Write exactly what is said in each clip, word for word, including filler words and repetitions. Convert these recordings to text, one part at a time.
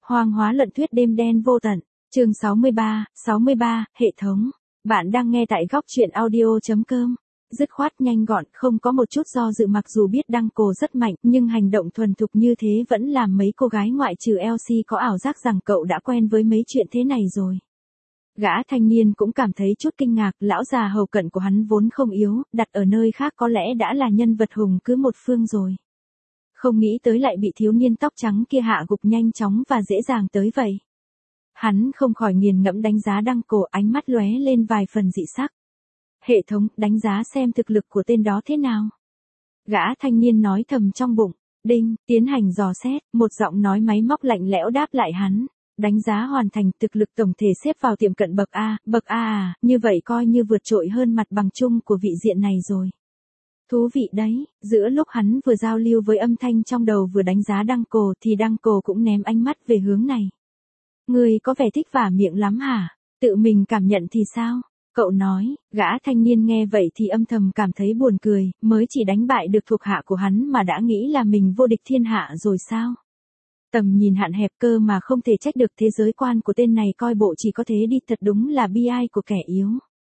Hoang hóa lận thuyết đêm đen vô tận, chương sáu mươi ba, sáu mươi ba, hệ thống. Bạn đang nghe tại góc truyện audio.com. Dứt khoát nhanh gọn, không có một chút do dự, mặc dù biết Đăng Cổ rất mạnh, nhưng hành động thuần thục như thế vẫn làm mấy cô gái ngoại trừ Elsie có ảo giác rằng cậu đã quen với mấy chuyện thế này rồi. Gã thanh niên cũng cảm thấy chút kinh ngạc, lão già hầu cận của hắn vốn không yếu, đặt ở nơi khác có lẽ đã là nhân vật hùng cứ một phương rồi. Không nghĩ tới lại bị thiếu niên tóc trắng kia hạ gục nhanh chóng và dễ dàng tới vậy. Hắn không khỏi nghiền ngẫm đánh giá Đăng Cổ, ánh mắt lóe lên vài phần dị sắc. Hệ thống, đánh giá xem thực lực của tên đó thế nào. Gã thanh niên nói thầm trong bụng. Đinh, tiến hành dò xét, một giọng nói máy móc lạnh lẽo đáp lại hắn. Đánh giá hoàn thành, thực lực tổng thể xếp vào tiệm cận bậc A, bậc A à, như vậy coi như vượt trội hơn mặt bằng chung của vị diện này rồi. Thú vị đấy, giữa lúc hắn vừa giao lưu với âm thanh trong đầu vừa đánh giá Đăng Cổ thì Đăng Cổ cũng ném ánh mắt về hướng này. Ngươi có vẻ thích vả miệng lắm hả? Tự mình cảm nhận thì sao? Cậu nói. Gã thanh niên nghe vậy thì âm thầm cảm thấy buồn cười, mới chỉ đánh bại được thuộc hạ của hắn mà đã nghĩ là mình vô địch thiên hạ rồi sao? Tầm nhìn hạn hẹp cơ mà không thể trách được, thế giới quan của tên này coi bộ chỉ có thế đi, thật đúng là bi ai của kẻ yếu.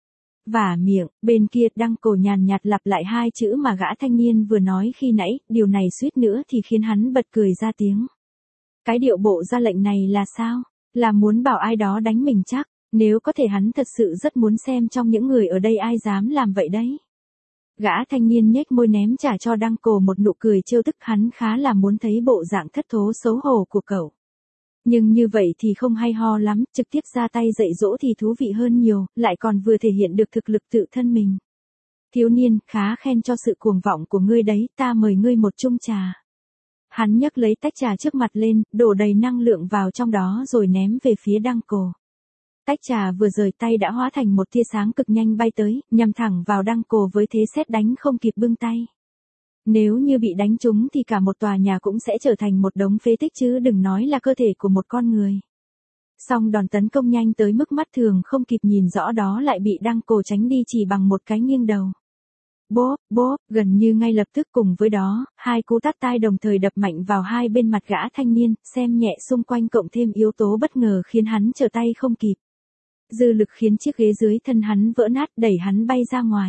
Vả miệng, bên kia Đăng Cổ nhàn nhạt lặp lại hai chữ mà gã thanh niên vừa nói khi nãy, điều này suýt nữa thì khiến hắn bật cười ra tiếng. Cái điệu bộ ra lệnh này là sao? Là muốn bảo ai đó đánh mình chắc, nếu có thể hắn thật sự rất muốn xem trong những người ở đây ai dám làm vậy đấy. Gã thanh niên nhếch môi ném trả cho Đăng Cổ một nụ cười trêu tức, hắn khá là muốn thấy bộ dạng thất thố xấu hổ của cậu. Nhưng như vậy thì không hay ho lắm, trực tiếp ra tay dạy dỗ thì thú vị hơn nhiều, lại còn vừa thể hiện được thực lực tự thân mình. Thiếu niên, khá khen cho sự cuồng vọng của ngươi đấy, ta mời ngươi một chung trà. Hắn nhấc lấy tách trà trước mặt lên, đổ đầy năng lượng vào trong đó rồi ném về phía Đăng Cổ. Tách trà vừa rời tay đã hóa thành một tia sáng cực nhanh bay tới, nhằm thẳng vào Đăng Cổ với thế sét đánh không kịp bưng tay. Nếu như bị đánh trúng thì cả một tòa nhà cũng sẽ trở thành một đống phế tích chứ đừng nói là cơ thể của một con người. Song đòn tấn công nhanh tới mức mắt thường không kịp nhìn rõ đó lại bị Đăng Cổ tránh đi chỉ bằng một cái nghiêng đầu. Bốp, bốp, gần như ngay lập tức cùng với đó, hai cú tát tai đồng thời đập mạnh vào hai bên mặt gã thanh niên, xem nhẹ xung quanh cộng thêm yếu tố bất ngờ khiến hắn trở tay không kịp. Dư lực khiến chiếc ghế dưới thân hắn vỡ nát, đẩy hắn bay ra ngoài.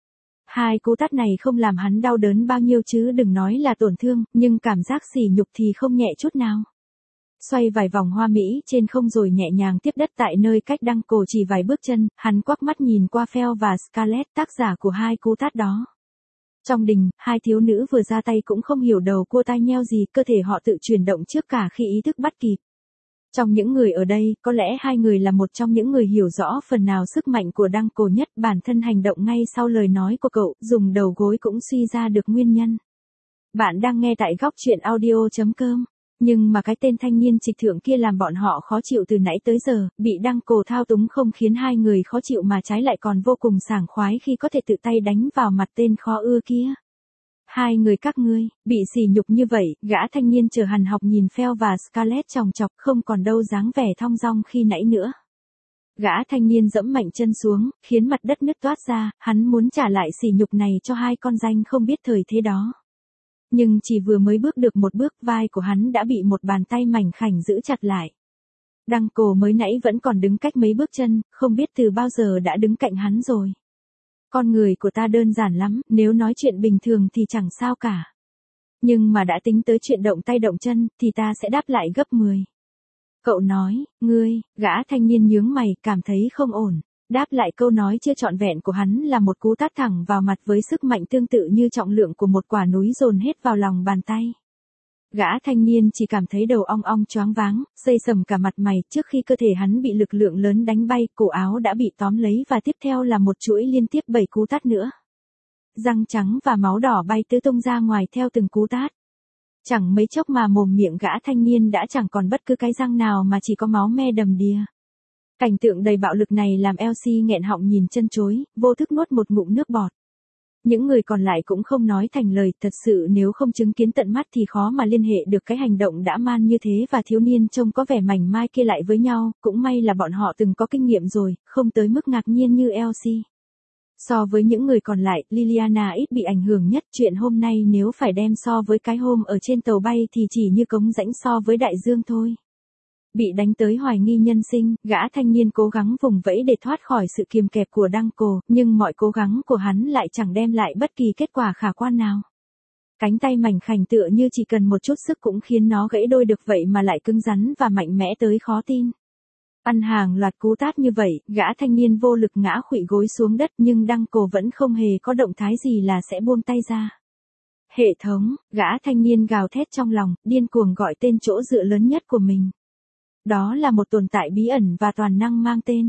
Hai cú tát này không làm hắn đau đớn bao nhiêu chứ đừng nói là tổn thương, nhưng cảm giác sỉ nhục thì không nhẹ chút nào. Xoay vài vòng hoa mỹ trên không rồi nhẹ nhàng tiếp đất tại nơi cách Đăng Cổ chỉ vài bước chân, hắn quắc mắt nhìn qua Phil và Scarlett, tác giả của hai cú tát đó. Trong đình, hai thiếu nữ vừa ra tay cũng không hiểu đầu cua tai nheo gì, cơ thể họ tự chuyển động trước cả khi ý thức bắt kịp. Trong những người ở đây, có lẽ hai người là một trong những người hiểu rõ phần nào sức mạnh của Đăng Cổ nhất, bản thân hành động ngay sau lời nói của cậu, dùng đầu gối cũng suy ra được nguyên nhân. Bạn đang nghe tại góc truyện audio.com. Nhưng mà cái tên thanh niên trịch thượng kia làm bọn họ khó chịu từ nãy tới giờ, bị Đăng Cổ thao túng không khiến hai người khó chịu mà trái lại còn vô cùng sảng khoái khi có thể tự tay đánh vào mặt tên khó ưa kia. Hai người các ngươi, bị sỉ nhục như vậy, gã thanh niên chờ hằn học nhìn Phil và Scarlett chòng chọc, không còn đâu dáng vẻ thong dong khi nãy nữa. Gã thanh niên dẫm mạnh chân xuống, khiến mặt đất nứt toát ra, hắn muốn trả lại sỉ nhục này cho hai con danh không biết thời thế đó. Nhưng chỉ vừa mới bước được một bước, vai của hắn đã bị một bàn tay mảnh khảnh giữ chặt lại. Đăng Cổ mới nãy vẫn còn đứng cách mấy bước chân, không biết từ bao giờ đã đứng cạnh hắn rồi. Con người của ta đơn giản lắm, nếu nói chuyện bình thường thì chẳng sao cả. Nhưng mà đã tính tới chuyện động tay động chân, thì ta sẽ đáp lại gấp mười. Cậu nói, ngươi, gã thanh niên nhướng mày, cảm thấy không ổn. Đáp lại câu nói chưa trọn vẹn của hắn là một cú tát thẳng vào mặt với sức mạnh tương tự như trọng lượng của một quả núi dồn hết vào lòng bàn tay. Gã thanh niên chỉ cảm thấy đầu ong ong choáng váng, xây sầm cả mặt mày, trước khi cơ thể hắn bị lực lượng lớn đánh bay, cổ áo đã bị tóm lấy và tiếp theo là một chuỗi liên tiếp bảy cú tát nữa. Răng trắng và máu đỏ bay tứ tung ra ngoài theo từng cú tát. Chẳng mấy chốc mà mồm miệng gã thanh niên đã chẳng còn bất cứ cái răng nào mà chỉ có máu me đầm đìa. Cảnh tượng đầy bạo lực này làm Elsie nghẹn họng nhìn chân chối, vô thức nuốt một ngụm nước bọt. Những người còn lại cũng không nói thành lời, thật sự nếu không chứng kiến tận mắt thì khó mà liên hệ được cái hành động dã man như thế và thiếu niên trông có vẻ mảnh mai kia lại với nhau, cũng may là bọn họ từng có kinh nghiệm rồi, không tới mức ngạc nhiên như Elsie. So với những người còn lại, Liliana ít bị ảnh hưởng nhất, chuyện hôm nay nếu phải đem so với cái hôm ở trên tàu bay thì chỉ như cống rãnh so với đại dương thôi. Bị đánh tới hoài nghi nhân sinh, gã thanh niên cố gắng vùng vẫy để thoát khỏi sự kiềm kẹp của Đăng Cổ, nhưng mọi cố gắng của hắn lại chẳng đem lại bất kỳ kết quả khả quan nào. Cánh tay mảnh khảnh tựa như chỉ cần một chút sức cũng khiến nó gãy đôi được vậy mà lại cứng rắn và mạnh mẽ tới khó tin. Ăn hàng loạt cú tát như vậy, gã thanh niên vô lực ngã khuỵu gối xuống đất nhưng Đăng Cổ vẫn không hề có động thái gì là sẽ buông tay ra. Hệ thống, gã thanh niên gào thét trong lòng, điên cuồng gọi tên chỗ dựa lớn nhất của mình. Đó là một tồn tại bí ẩn và toàn năng mang tên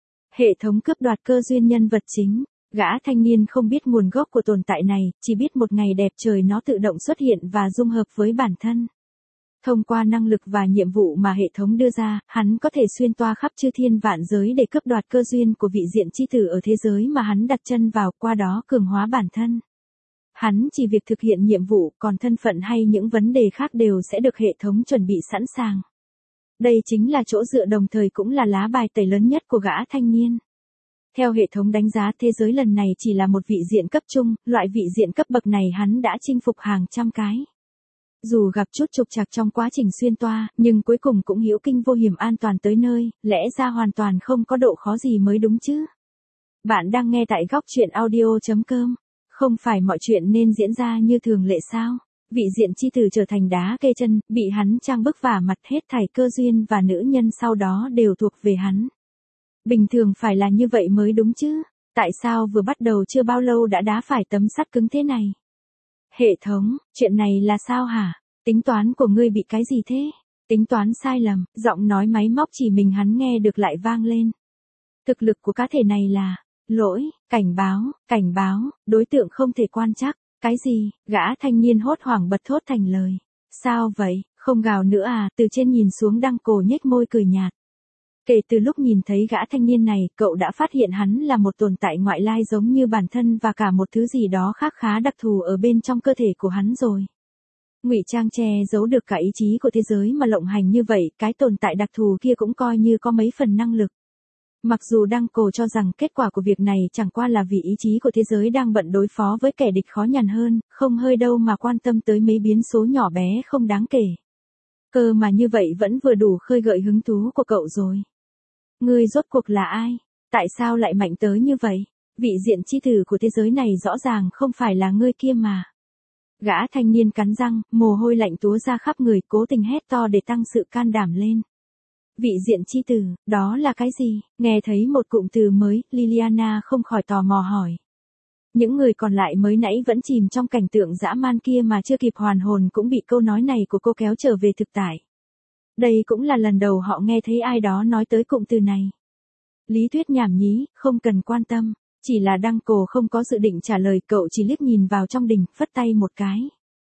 hệ thống cướp đoạt cơ duyên nhân vật chính. Gã thanh niên không biết nguồn gốc của tồn tại này, chỉ biết một ngày đẹp trời nó tự động xuất hiện và dung hợp với bản thân. Thông qua năng lực và nhiệm vụ mà hệ thống đưa ra, hắn có thể xuyên toa khắp chư thiên vạn giới để cướp đoạt cơ duyên của vị diện chi tử ở thế giới mà hắn đặt chân vào, qua đó cường hóa bản thân. Hắn chỉ việc thực hiện nhiệm vụ, còn thân phận hay những vấn đề khác đều sẽ được hệ thống chuẩn bị sẵn sàng. Đây chính là chỗ dựa đồng thời cũng là lá bài tẩy lớn nhất của gã thanh niên. Theo hệ thống đánh giá, thế giới lần này chỉ là một vị diện cấp trung, loại vị diện cấp bậc này hắn đã chinh phục hàng trăm cái. Dù gặp chút trục trặc trong quá trình xuyên toa, nhưng cuối cùng cũng hữu kinh vô hiểm an toàn tới nơi, lẽ ra hoàn toàn không có độ khó gì mới đúng chứ. Bạn đang nghe tại góc truyện audio chấm com. Không phải mọi chuyện nên diễn ra như thường lệ sao? Vị diện chi tử trở thành đá kê chân, bị hắn trang bức vả mặt, hết thảy cơ duyên và nữ nhân sau đó đều thuộc về hắn. Bình thường phải là như vậy mới đúng chứ. Tại sao vừa bắt đầu chưa bao lâu đã đá phải tấm sắt cứng thế này? Hệ thống, chuyện này là sao hả? Tính toán của ngươi bị cái gì thế? Tính toán sai lầm, giọng nói máy móc chỉ mình hắn nghe được lại vang lên. Thực lực của cá thể này là lỗi, cảnh báo, cảnh báo, đối tượng không thể quan trắc. Cái gì? Gã thanh niên hốt hoảng bật thốt thành lời. Sao vậy, không gào nữa à? Từ trên nhìn xuống Đăng Cổ nhếch môi cười nhạt. Kể từ lúc nhìn thấy gã thanh niên này, cậu đã phát hiện hắn là một tồn tại ngoại lai giống như bản thân và cả một thứ gì đó khác khá đặc thù ở bên trong cơ thể của hắn rồi. Ngụy trang che giấu được cả ý chí của thế giới mà lộng hành như vậy, cái tồn tại đặc thù kia cũng coi như có mấy phần năng lực. Mặc dù Đăng Cổ cho rằng kết quả của việc này chẳng qua là vì ý chí của thế giới đang bận đối phó với kẻ địch khó nhằn hơn, không hơi đâu mà quan tâm tới mấy biến số nhỏ bé không đáng kể. Cơ mà như vậy vẫn vừa đủ khơi gợi hứng thú của cậu rồi. Ngươi rốt cuộc là ai? Tại sao lại mạnh tới như vậy? Vị diện chi tử của thế giới này rõ ràng không phải là ngươi kia mà. Gã thanh niên cắn răng, mồ hôi lạnh túa ra khắp người, cố tình hét to để tăng sự can đảm lên. Vị diện chi tử, đó là cái gì? Nghe thấy một cụm từ mới, Liliana không khỏi tò mò hỏi. Những người còn lại mới nãy vẫn chìm trong cảnh tượng dã man kia mà chưa kịp hoàn hồn cũng bị câu nói này của cô kéo trở về thực tại. Đây cũng là lần đầu họ nghe thấy ai đó nói tới cụm từ này. Lý thuyết nhảm nhí, không cần quan tâm. Chỉ là Đăng Cổ không có dự định trả lời, cậu chỉ liếc nhìn vào trong đình, phất tay một cái.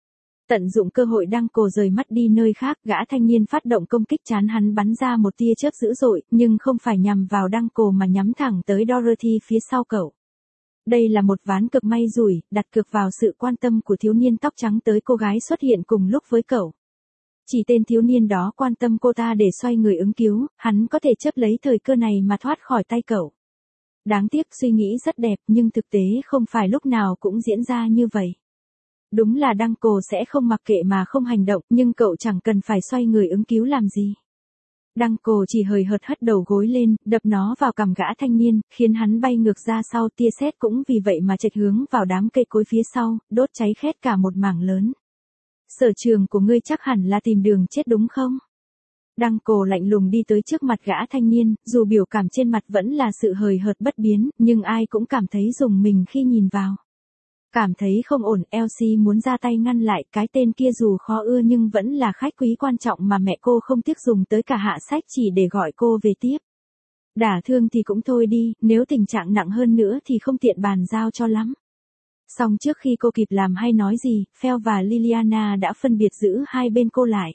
Tận dụng cơ hội Đăng Cổ rời mắt đi nơi khác, gã thanh niên phát động công kích chán hắn bắn ra một tia chớp dữ dội, nhưng không phải nhằm vào Đăng Cổ mà nhắm thẳng tới Dorothy phía sau cậu. Đây là một ván cược may rủi, đặt cược vào sự quan tâm của thiếu niên tóc trắng tới cô gái xuất hiện cùng lúc với cậu. Chỉ tên thiếu niên đó quan tâm cô ta để xoay người ứng cứu, hắn có thể chấp lấy thời cơ này mà thoát khỏi tay cậu. Đáng tiếc, suy nghĩ rất đẹp nhưng thực tế không phải lúc nào cũng diễn ra như vậy. Đúng là Đăng Cổ sẽ không mặc kệ mà không hành động, nhưng cậu chẳng cần phải xoay người ứng cứu làm gì. Đăng Cổ chỉ hời hợt hất đầu gối lên, đập nó vào cằm gã thanh niên, khiến hắn bay ngược ra sau, tia sét cũng vì vậy mà chệch hướng vào đám cây cối phía sau, đốt cháy khét cả một mảng lớn. Sở trường của ngươi chắc hẳn là tìm đường chết đúng không? Đăng Cổ lạnh lùng đi tới trước mặt gã thanh niên, dù biểu cảm trên mặt vẫn là sự hời hợt bất biến, nhưng ai cũng cảm thấy rùng mình khi nhìn vào. Cảm thấy không ổn, Elsie muốn ra tay ngăn lại, cái tên kia dù khó ưa nhưng vẫn là khách quý quan trọng mà mẹ cô không tiếc dùng tới cả hạ sách chỉ để gọi cô về tiếp. Đả thương thì cũng thôi đi, nếu tình trạng nặng hơn nữa thì không tiện bàn giao cho lắm. Song trước khi cô kịp làm hay nói gì, Phil và Liliana đã phân biệt giữ hai bên cô lại.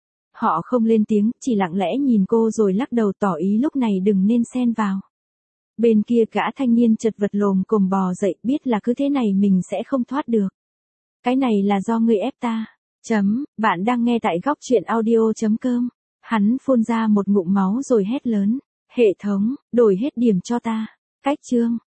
Họ không lên tiếng, chỉ lặng lẽ nhìn cô rồi lắc đầu tỏ ý lúc này đừng nên xen vào. Bên kia gã thanh niên chật vật lồm cồm bò dậy, biết là cứ thế này mình sẽ không thoát được. Cái này là do ngươi ép ta. Chấm, bạn đang nghe tại góc truyện audio chấm com. Hắn phun ra một ngụm máu rồi hét lớn. Hệ thống, đổi hết điểm cho ta. Cách chương.